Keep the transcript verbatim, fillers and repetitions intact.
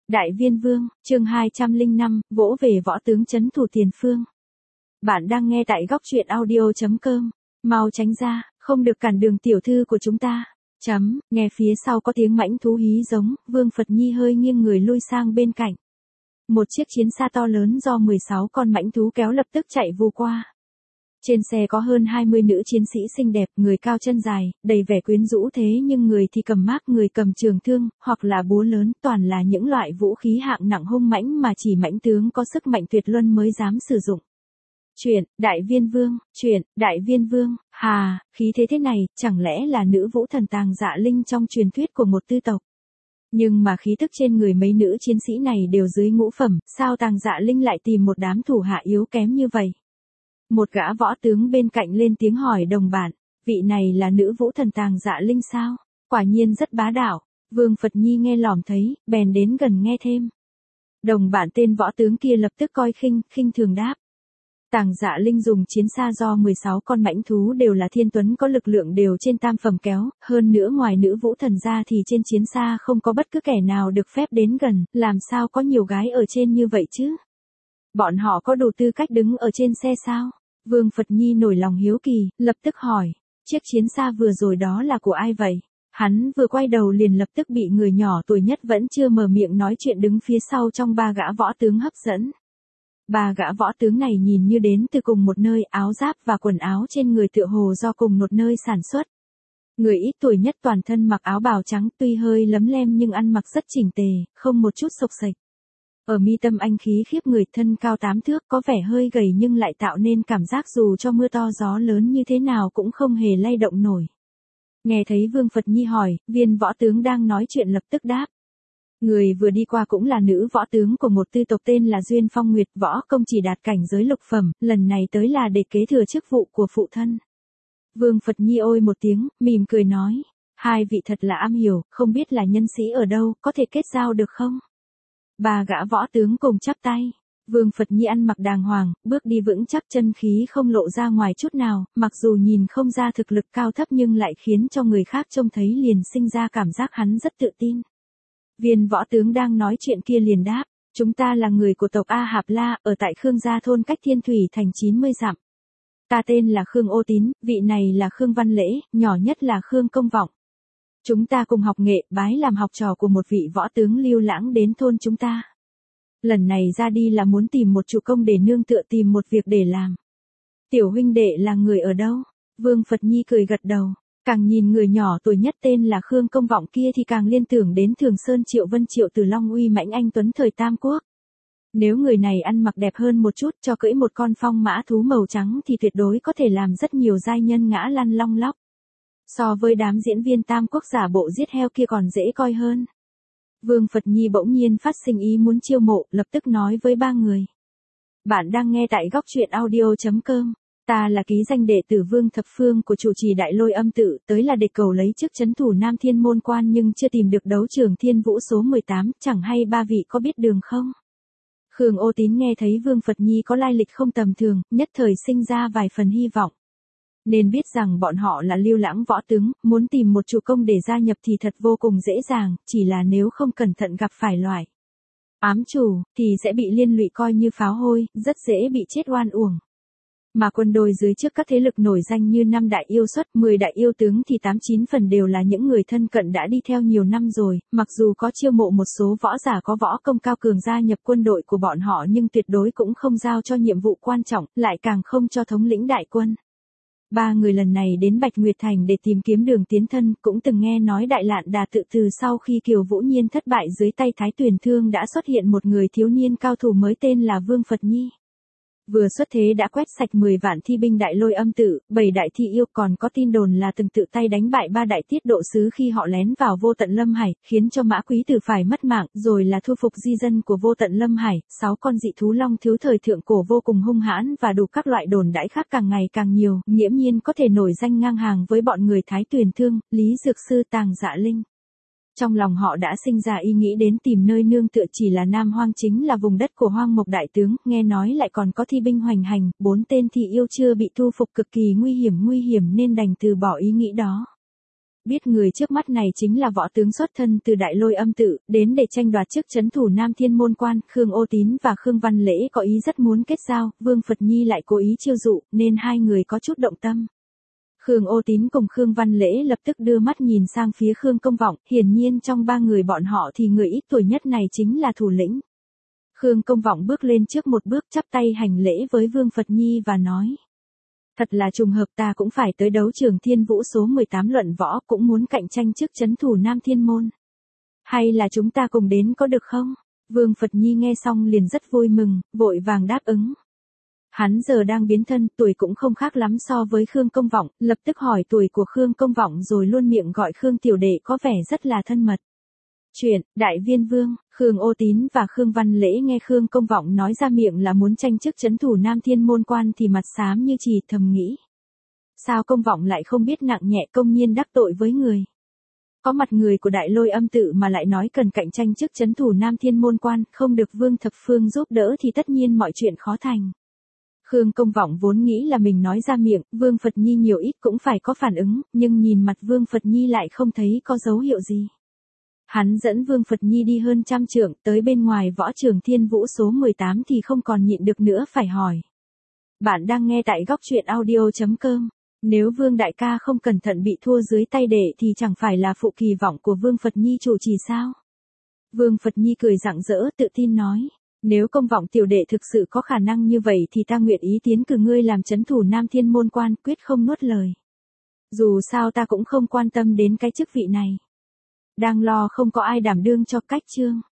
Đại Viên Vương, chương hai trăm lẻ năm, vỗ về võ tướng trấn thủ tiền phương. Bạn đang nghe tại góc truyện audio chấm com. Mau tránh ra, không được cản đường tiểu thư của chúng ta. Chấm, nghe phía sau có tiếng mãnh thú hí giống, Vương Phật Nhi hơi nghiêng người lui sang bên cạnh. Một chiếc chiến xa to lớn do mười sáu con mãnh thú kéo lập tức chạy vù qua. Trên xe có hơn hai mươi nữ chiến sĩ xinh đẹp, người cao chân dài, đầy vẻ quyến rũ thế nhưng người thì cầm mác, người cầm trường thương, hoặc là búa lớn, toàn là những loại vũ khí hạng nặng hung mãnh mà chỉ mãnh tướng có sức mạnh tuyệt luân mới dám sử dụng. Chuyện, Đại Viên Vương, chuyện, Đại Viên Vương, hà, khí thế thế này, chẳng lẽ là nữ vũ thần Tàng Dạ Linh trong truyền thuyết của một tư tộc. Nhưng mà khí tức trên người mấy nữ chiến sĩ này đều dưới ngũ phẩm, sao Tàng Dạ Linh lại tìm một đám thủ hạ yếu kém như vậy? Một gã võ tướng bên cạnh lên tiếng hỏi đồng bạn, vị này là nữ vũ thần Tàng Dạ Linh sao? Quả nhiên rất bá đạo. Vương Phật Nhi nghe lỏm thấy, bèn đến gần nghe thêm. Đồng bạn tên võ tướng kia lập tức coi khinh, khinh thường đáp. Tàng Dạ Linh dùng chiến xa do mười sáu con mãnh thú đều là thiên tuấn có lực lượng đều trên tam phẩm kéo, hơn nữa ngoài nữ vũ thần ra thì trên chiến xa không có bất cứ kẻ nào được phép đến gần, làm sao có nhiều gái ở trên như vậy chứ? Bọn họ có đủ tư cách đứng ở trên xe sao? Vương Phật Nhi nổi lòng hiếu kỳ, lập tức hỏi, chiếc chiến xa vừa rồi đó là của ai vậy? Hắn vừa quay đầu liền lập tức bị người nhỏ tuổi nhất vẫn chưa mở miệng nói chuyện đứng phía sau trong ba gã võ tướng hấp dẫn. Ba gã võ tướng này nhìn như đến từ cùng một nơi, áo giáp và quần áo trên người tựa hồ do cùng một nơi sản xuất. Người ít tuổi nhất toàn thân mặc áo bào trắng tuy hơi lấm lem nhưng ăn mặc rất chỉnh tề, không một chút xộc xệch. Ở mi tâm anh khí khiếp người, thân cao tám thước, có vẻ hơi gầy nhưng lại tạo nên cảm giác dù cho mưa to gió lớn như thế nào cũng không hề lay động nổi. Nghe thấy Vương Phật Nhi hỏi, viên võ tướng đang nói chuyện lập tức đáp. Người vừa đi qua cũng là nữ võ tướng của một tư tộc tên là Duyên Phong Nguyệt, võ công chỉ đạt cảnh giới lục phẩm, lần này tới là để kế thừa chức vụ của phụ thân. Vương Phật Nhi ôi một tiếng, mỉm cười nói, hai vị thật là am hiểu, không biết là nhân sĩ ở đâu, có thể kết giao được không? Ba gã võ tướng cùng chắp tay. Vương Phật Nhi ăn mặc đàng hoàng, bước đi vững chắc, chân khí không lộ ra ngoài chút nào, mặc dù nhìn không ra thực lực cao thấp nhưng lại khiến cho người khác trông thấy liền sinh ra cảm giác hắn rất tự tin. Viên võ tướng đang nói chuyện kia liền đáp, chúng ta là người của tộc A Hạp La, ở tại Khương Gia thôn cách Thiên Thủy thành chín mươi dặm. Ta tên là Khương Ô Tín, vị này là Khương Văn Lễ, nhỏ nhất là Khương Công Vọng. Chúng ta cùng học nghệ, bái làm học trò của một vị võ tướng lưu lãng đến thôn chúng ta. Lần này ra đi là muốn tìm một chủ công để nương tựa, tìm một việc để làm. Tiểu huynh đệ là người ở đâu? Vương Phật Nhi cười gật đầu. Càng nhìn người nhỏ tuổi nhất tên là Khương Công Vọng kia thì càng liên tưởng đến Thường Sơn Triệu Vân Triệu từ Long Uy Mãnh Anh Tuấn thời Tam Quốc. Nếu người này ăn mặc đẹp hơn một chút, cho cưỡi một con phong mã thú màu trắng thì tuyệt đối có thể làm rất nhiều giai nhân ngã lăn long lóc. So với đám diễn viên Tam Quốc giả bộ giết heo kia còn dễ coi hơn. Vương Phật Nhi bỗng nhiên phát sinh ý muốn chiêu mộ, lập tức nói với ba người. Bạn đang nghe tại góc truyện audio chấm com. Ta là ký danh đệ tử Vương Thập Phương của trụ trì Đại Lôi Âm Tự, tới là để cầu lấy chức trấn thủ Nam Thiên Môn Quan nhưng chưa tìm được đấu trường Thiên Vũ số mười tám, chẳng hay ba vị có biết đường không? Khương Ô Tín nghe thấy Vương Phật Nhi có lai lịch không tầm thường, nhất thời sinh ra vài phần hy vọng. Nên biết rằng bọn họ là lưu lãng võ tướng, muốn tìm một chủ công để gia nhập thì thật vô cùng dễ dàng, chỉ là nếu không cẩn thận gặp phải loại ám chủ, thì sẽ bị liên lụy coi như pháo hôi, rất dễ bị chết oan uổng. Mà quân đôi dưới trước các thế lực nổi danh như năm đại yêu xuất, mười đại yêu tướng thì tám chín phần đều là những người thân cận đã đi theo nhiều năm rồi, mặc dù có chiêu mộ một số võ giả có võ công cao cường gia nhập quân đội của bọn họ nhưng tuyệt đối cũng không giao cho nhiệm vụ quan trọng, lại càng không cho thống lĩnh đại quân. Ba người lần này đến Bạch Nguyệt Thành để tìm kiếm đường tiến thân, cũng từng nghe nói Đại Lạn Đà tự từ sau khi Kiều Vũ Nhiên thất bại dưới tay Thái Tuyền Thương đã xuất hiện một người thiếu niên cao thủ mới tên là Vương Phật Nhi. Vừa xuất thế đã quét sạch mười vạn thi binh Đại Lôi Âm Tự, bảy đại thi yêu, còn có tin đồn là từng tự tay đánh bại ba đại tiết độ sứ khi họ lén vào Vô Tận Lâm Hải, khiến cho Mã Quý Tử phải mất mạng, rồi là thu phục di dân của Vô Tận Lâm Hải, sáu con dị thú long thiếu thời thượng cổ vô cùng hung hãn và đủ các loại đồn đãi khác càng ngày càng nhiều, nghiễm nhiên có thể nổi danh ngang hàng với bọn người Thái Tuyền Thương, Lý Dược Sư, Tàng Dạ Linh. Trong lòng họ đã sinh ra ý nghĩ đến tìm nơi nương tựa, chỉ là Nam Hoang chính là vùng đất của Hoang Mộc Đại Tướng, nghe nói lại còn có thi binh hoành hành, bốn tên thi yêu chưa bị thu phục cực kỳ nguy hiểm nguy hiểm nên đành từ bỏ ý nghĩ đó. Biết người trước mắt này chính là võ tướng xuất thân từ Đại Lôi Âm tự, đến để tranh đoạt chức trấn thủ Nam Thiên Môn Quan, Khương Ô Tín và Khương Văn Lễ có ý rất muốn kết giao, Vương Phật Nhi lại cố ý chiêu dụ, nên hai người có chút động tâm. Khương Ô Tín cùng Khương Văn Lễ lập tức đưa mắt nhìn sang phía Khương Công Vọng, hiển nhiên trong ba người bọn họ thì người ít tuổi nhất này chính là thủ lĩnh. Khương Công Vọng bước lên trước một bước chắp tay hành lễ với Vương Phật Nhi và nói. Thật là trùng hợp, ta cũng phải tới đấu trường Thiên Vũ số mười tám luận võ, cũng muốn cạnh tranh chức trấn thủ Nam Thiên Môn. Hay là chúng ta cùng đến có được không? Vương Phật Nhi nghe xong liền rất vui mừng, vội vàng đáp ứng. Hắn giờ đang biến thân, tuổi cũng không khác lắm so với Khương Công Vọng, lập tức hỏi tuổi của Khương Công Vọng rồi luôn miệng gọi Khương tiểu đệ có vẻ rất là thân mật. Chuyện, Đại Viên Vương, Khương Ô Tín và Khương Văn Lễ nghe Khương Công Vọng nói ra miệng là muốn tranh chức trấn thủ Nam Thiên Môn Quan thì mặt xám như chì, thầm nghĩ. Sao Công Vọng lại không biết nặng nhẹ, công nhiên đắc tội với người. Có mặt người của Đại Lôi Âm tự mà lại nói cần cạnh tranh chức trấn thủ Nam Thiên Môn Quan, không được Vương Thập Phương giúp đỡ thì tất nhiên mọi chuyện khó thành. Khương Công Vọng vốn nghĩ là mình nói ra miệng, Vương Phật Nhi nhiều ít cũng phải có phản ứng, nhưng nhìn mặt Vương Phật Nhi lại không thấy có dấu hiệu gì. Hắn dẫn Vương Phật Nhi đi hơn trăm trượng, tới bên ngoài võ trường Thiên Vũ số mười tám thì không còn nhịn được nữa phải hỏi. Bạn đang nghe tại góc truyện audio chấm com. Nếu Vương đại ca không cẩn thận bị thua dưới tay đệ thì chẳng phải là phụ kỳ vọng của Vương Phật Nhi chủ trì sao? Vương Phật Nhi cười rạng rỡ tự tin nói. Nếu Công Vọng tiểu đệ thực sự có khả năng như vậy thì ta nguyện ý tiến cử ngươi làm trấn thủ Nam Thiên Môn Quan, quyết không nuốt lời. Dù sao ta cũng không quan tâm đến cái chức vị này. Đang lo không có ai đảm đương cho cách chương.